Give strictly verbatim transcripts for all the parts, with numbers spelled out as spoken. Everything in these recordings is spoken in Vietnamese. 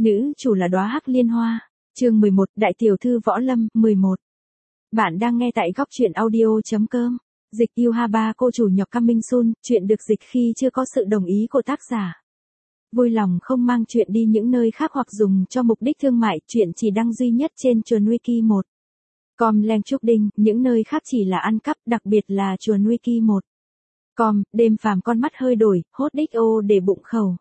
Nữ chủ là đóa hắc liên hoa. Chương mười một, Đại tiểu thư võ lâm, mười một. Bạn đang nghe tại góc truyện audio chấm com. Dịch yêu ha ba cô chủ nhọc Cam Minh Sun, chuyện được dịch khi chưa có sự đồng ý của tác giả. Vui lòng không mang chuyện đi những nơi khác hoặc dùng cho mục đích thương mại, chuyện chỉ đăng duy nhất trên chuồn wiki một. Com Leng Trúc Đinh, những nơi khác chỉ là ăn cắp, đặc biệt là chuồn wiki một. Com, đêm phàm con mắt hơi đổi, hốt đích ô để bụng khẩu.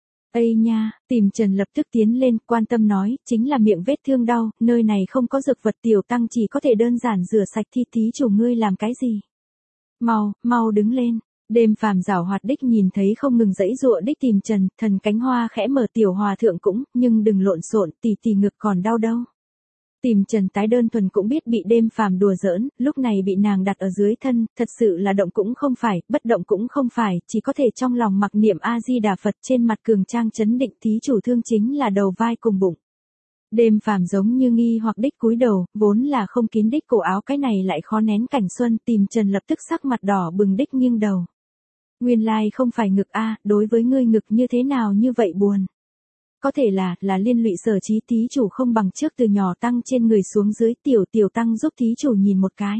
Ây nha, tìm Trần lập tức tiến lên, quan tâm nói, chính là miệng vết thương đau, nơi này không có dược vật, tiểu tăng chỉ có thể đơn giản rửa sạch thi tí chủ ngươi làm cái gì. Mau, mau đứng lên. Đêm phàm giảo hoạt đích nhìn thấy không ngừng dãy dụa đích tìm Trần, thần cánh hoa khẽ mở, tiểu hòa thượng cũng, nhưng đừng lộn xộn, tì tì ngực còn đau đâu. Tìm Trần tái đơn thuần cũng biết bị đêm phàm đùa giỡn, lúc này bị nàng đặt ở dưới thân, thật sự là động cũng không phải, bất động cũng không phải, chỉ có thể trong lòng mặc niệm A-di-đà Phật, trên mặt cường trang chấn định, thí chủ thương chính là đầu vai cùng bụng. Đêm phàm giống như nghi hoặc đích cúi đầu, vốn là không kín đích cổ áo, cái này lại khó nén cảnh xuân, tìm Trần lập tức sắc mặt đỏ bừng đích nghiêng đầu. Nguyên lai không phải ngực a, đối với ngươi ngực như thế nào như vậy buồn. Có thể là, là liên lụy sở trí thí chủ không bằng trước, từ nhỏ tăng trên người xuống dưới, tiểu tiểu tăng giúp thí chủ nhìn một cái.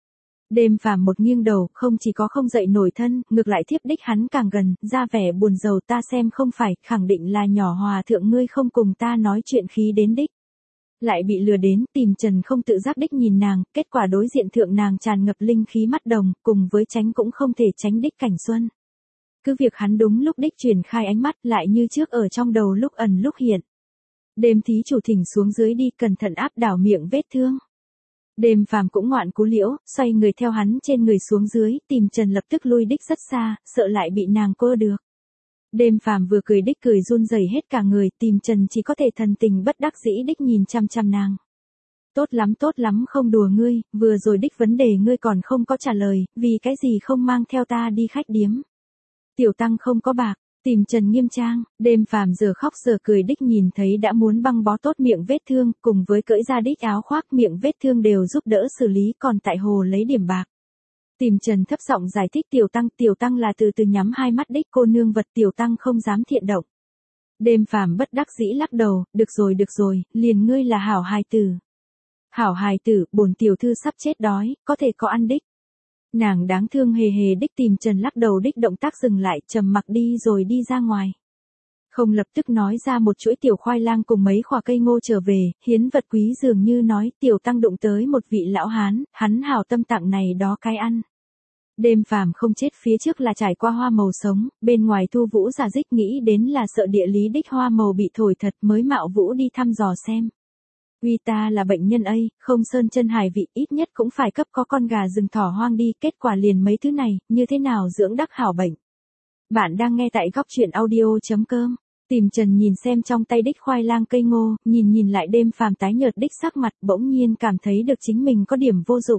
Đêm phàm một nghiêng đầu, không chỉ có không dậy nổi thân, ngược lại thiếp đích hắn càng gần, ra vẻ buồn rầu, ta xem không phải, khẳng định là nhỏ hòa thượng ngươi không cùng ta nói chuyện khí đến đích. Lại bị lừa đến, tìm Trần không tự giác đích nhìn nàng, kết quả đối diện thượng nàng tràn ngập linh khí mắt đồng, cùng với tránh cũng không thể tránh đích cảnh xuân. Cứ việc hắn đúng lúc đích truyền khai ánh mắt, lại như trước ở trong đầu lúc ẩn lúc hiện. Đêm thí chủ thỉnh xuống dưới đi, cẩn thận áp đảo miệng vết thương. Đêm phàm cũng ngoạn cú liễu, xoay người theo hắn trên người xuống dưới, tìm Trần lập tức lui đích rất xa, sợ lại bị nàng cô được. Đêm phàm vừa cười đích cười run rẩy hết cả người, tìm Trần chỉ có thể thần tình bất đắc dĩ đích nhìn chăm chăm nàng. Tốt lắm tốt lắm không đùa ngươi, vừa rồi đích vấn đề ngươi còn không có trả lời, vì cái gì không mang theo ta đi khách điếm. Tiểu tăng không có bạc, tìm Trần nghiêm trang, đêm phàm giờ khóc giờ cười đích nhìn thấy đã muốn băng bó tốt miệng vết thương, cùng với cởi ra đích áo khoác miệng vết thương đều giúp đỡ xử lý, còn tại hồ lấy điểm bạc. Tìm Trần thấp giọng giải thích, tiểu tăng, tiểu tăng là từ từ nhắm hai mắt đích cô nương vật, tiểu tăng không dám thiện động. Đêm phàm bất đắc dĩ lắc đầu, được rồi được rồi, liền ngươi là hảo hài tử. Hảo hài tử, bổn tiểu thư sắp chết đói, có thể có ăn đích. Nàng đáng thương hề hề đích tìm Trần lắc đầu đích động tác dừng lại, trầm mặc đi rồi đi ra ngoài. Không lập tức nói ra một chuỗi tiểu khoai lang cùng mấy khoả cây ngô trở về, hiến vật quý dường như nói, tiểu tăng đụng tới một vị lão hán, hắn hảo tâm tặng này đó cái ăn. Đêm phàm không chết phía trước là trải qua hoa màu sống, bên ngoài thu vũ giả dích nghĩ đến là sợ địa lý đích hoa màu bị thổi thật mới mạo vũ đi thăm dò xem. Uy ta là bệnh nhân ấy, không sơn chân hải vị, ít nhất cũng phải cấp có con gà rừng thỏ hoang đi, kết quả liền mấy thứ này, như thế nào dưỡng đắc hảo bệnh. Bạn đang nghe tại góc truyện audio chấm com. Tìm Trần nhìn xem trong tay đích khoai lang cây ngô, nhìn nhìn lại đêm phàm tái nhợt đích sắc mặt, bỗng nhiên cảm thấy được chính mình có điểm vô dụng.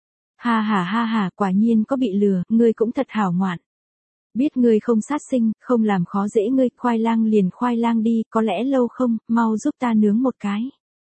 Ha ha ha ha, quả nhiên có bị lừa, ngươi cũng thật hảo ngoạn. Biết ngươi không sát sinh, không làm khó dễ ngươi, khoai lang liền khoai lang đi, có lẽ lâu không, mau giúp ta nướng một cái.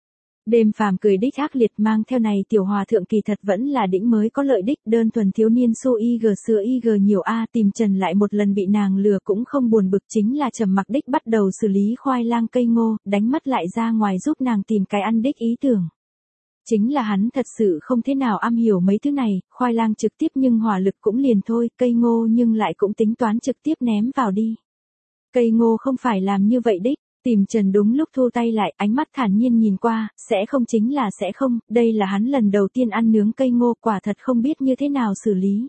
Đêm phàm cười đích ác liệt, mang theo này tiểu hòa thượng kỳ thật vẫn là đỉnh mới có lợi đích, đơn thuần thiếu niên su y g xưa y g nhiều a. Tìm Trần lại một lần bị nàng lừa cũng không buồn bực, chính là trầm mặc đích bắt đầu xử lý khoai lang cây ngô, đánh mất lại ra ngoài giúp nàng tìm cái ăn đích ý tưởng. Chính là hắn thật sự không thế nào am hiểu mấy thứ này, khoai lang trực tiếp nhưng hỏa lực cũng liền thôi, cây ngô nhưng lại cũng tính toán trực tiếp ném vào đi. Cây ngô không phải làm như vậy đích. Tìm Trần đúng lúc thu tay lại, ánh mắt thản nhiên nhìn qua, sẽ không chính là sẽ không, đây là hắn lần đầu tiên ăn nướng cây ngô, quả thật không biết như thế nào xử lý.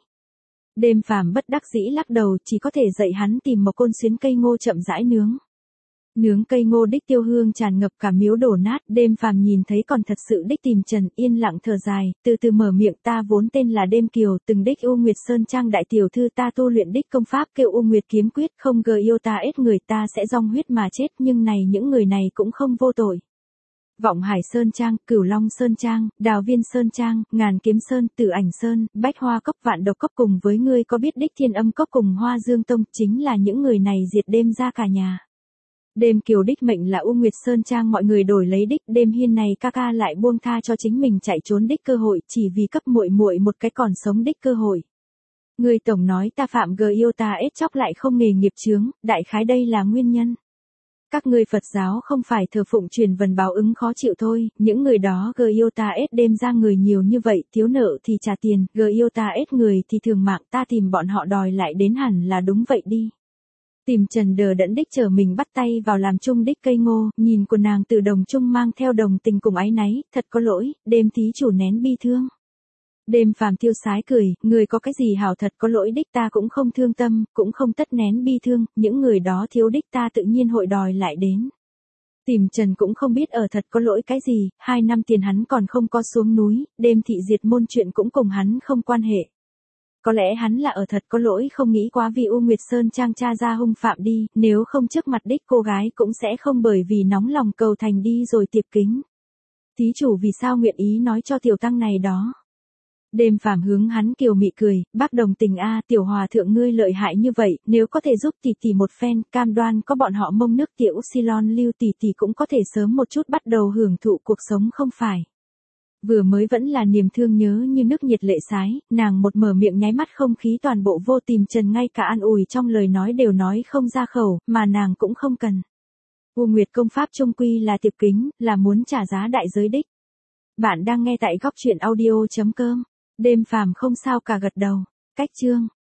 Đêm phàm bất đắc dĩ lắc đầu, chỉ có thể dạy hắn tìm một côn xuyến cây ngô chậm rãi nướng. Nướng cây ngô đích tiêu hương tràn ngập cả miếu đổ nát, đêm phàm nhìn thấy còn thật sự đích tìm Trần yên lặng thở dài, từ từ mở miệng, ta vốn tên là Đêm Kiều, từng đích U Nguyệt Sơn Trang đại tiểu thư, ta tu luyện đích công pháp kêu U Nguyệt kiếm quyết, không gờ yêu ta ết người, ta sẽ dòng huyết mà chết, nhưng này những người này cũng không vô tội. Vọng Hải Sơn Trang, Cửu Long Sơn Trang, Đào Viên Sơn Trang, Ngàn Kiếm Sơn, Tử Ảnh Sơn, Bách Hoa Cốc, Vạn Độc Cốc cùng với ngươi có biết đích Thiên Âm Cốc cùng Hoa Dương Tông, chính là những người này diệt đêm ra cả nhà. Đêm Kiều đích mệnh là U Nguyệt Sơn Trang, mọi người đổi lấy đích, đêm hiên này ca ca lại buông tha cho chính mình chạy trốn đích cơ hội, chỉ vì cấp muội muội một cái còn sống đích cơ hội. Người tổng nói ta phạm gờ yêu ta ết chóc lại không nghề nghiệp chướng, đại khái đây là nguyên nhân. Các ngươi Phật giáo không phải thờ phụng truyền vần báo ứng khó chịu thôi, những người đó gờ yêu ta ết đêm ra người nhiều như vậy, thiếu nợ thì trả tiền, gờ yêu ta ết người thì thường mạng, ta tìm bọn họ đòi lại đến hẳn là đúng vậy đi. Tìm Trần đờ đẫn đích chờ mình bắt tay vào làm chung đích cây ngô, nhìn của nàng từ đồng chung mang theo đồng tình cùng áy náy, thật có lỗi, đêm thí chủ nén bi thương. Đêm Phàm tiêu sái cười, người có cái gì hảo thật có lỗi đích ta cũng không thương tâm, cũng không tất nén bi thương, những người đó thiếu đích ta tự nhiên hội đòi lại đến. Tìm Trần cũng không biết ở thật có lỗi cái gì, hai năm tiền hắn còn không có xuống núi, đêm thị diệt môn chuyện cũng cùng hắn không quan hệ. Có lẽ hắn là ở thật có lỗi không nghĩ quá vì U Nguyệt Sơn Trang cha ra hung phạm đi, nếu không trước mặt đích cô gái cũng sẽ không bởi vì nóng lòng cầu thành đi rồi tiệp kính. Thí chủ vì sao nguyện ý nói cho tiểu tăng này đó? Đêm Phàm hướng hắn kiều mị cười, bác đồng tình a, tiểu hòa thượng ngươi lợi hại như vậy, nếu có thể giúp tỷ tỷ một phen, cam đoan có bọn họ mông nước tiểu Silon lưu tỷ tỷ cũng có thể sớm một chút bắt đầu hưởng thụ cuộc sống không phải. Vừa mới vẫn là niềm thương nhớ như nước nhiệt lệ sái, nàng một mở miệng nháy mắt không khí toàn bộ vô Tìm Trần ngay cả an ủi trong lời nói đều nói không ra khẩu, mà nàng cũng không cần. U Nguyệt công pháp trung quy là tiệp kính, là muốn trả giá đại giới đích. Bạn đang nghe tại góc truyện audio chấm com. Đêm Phàm không sao cả gật đầu. Cách chương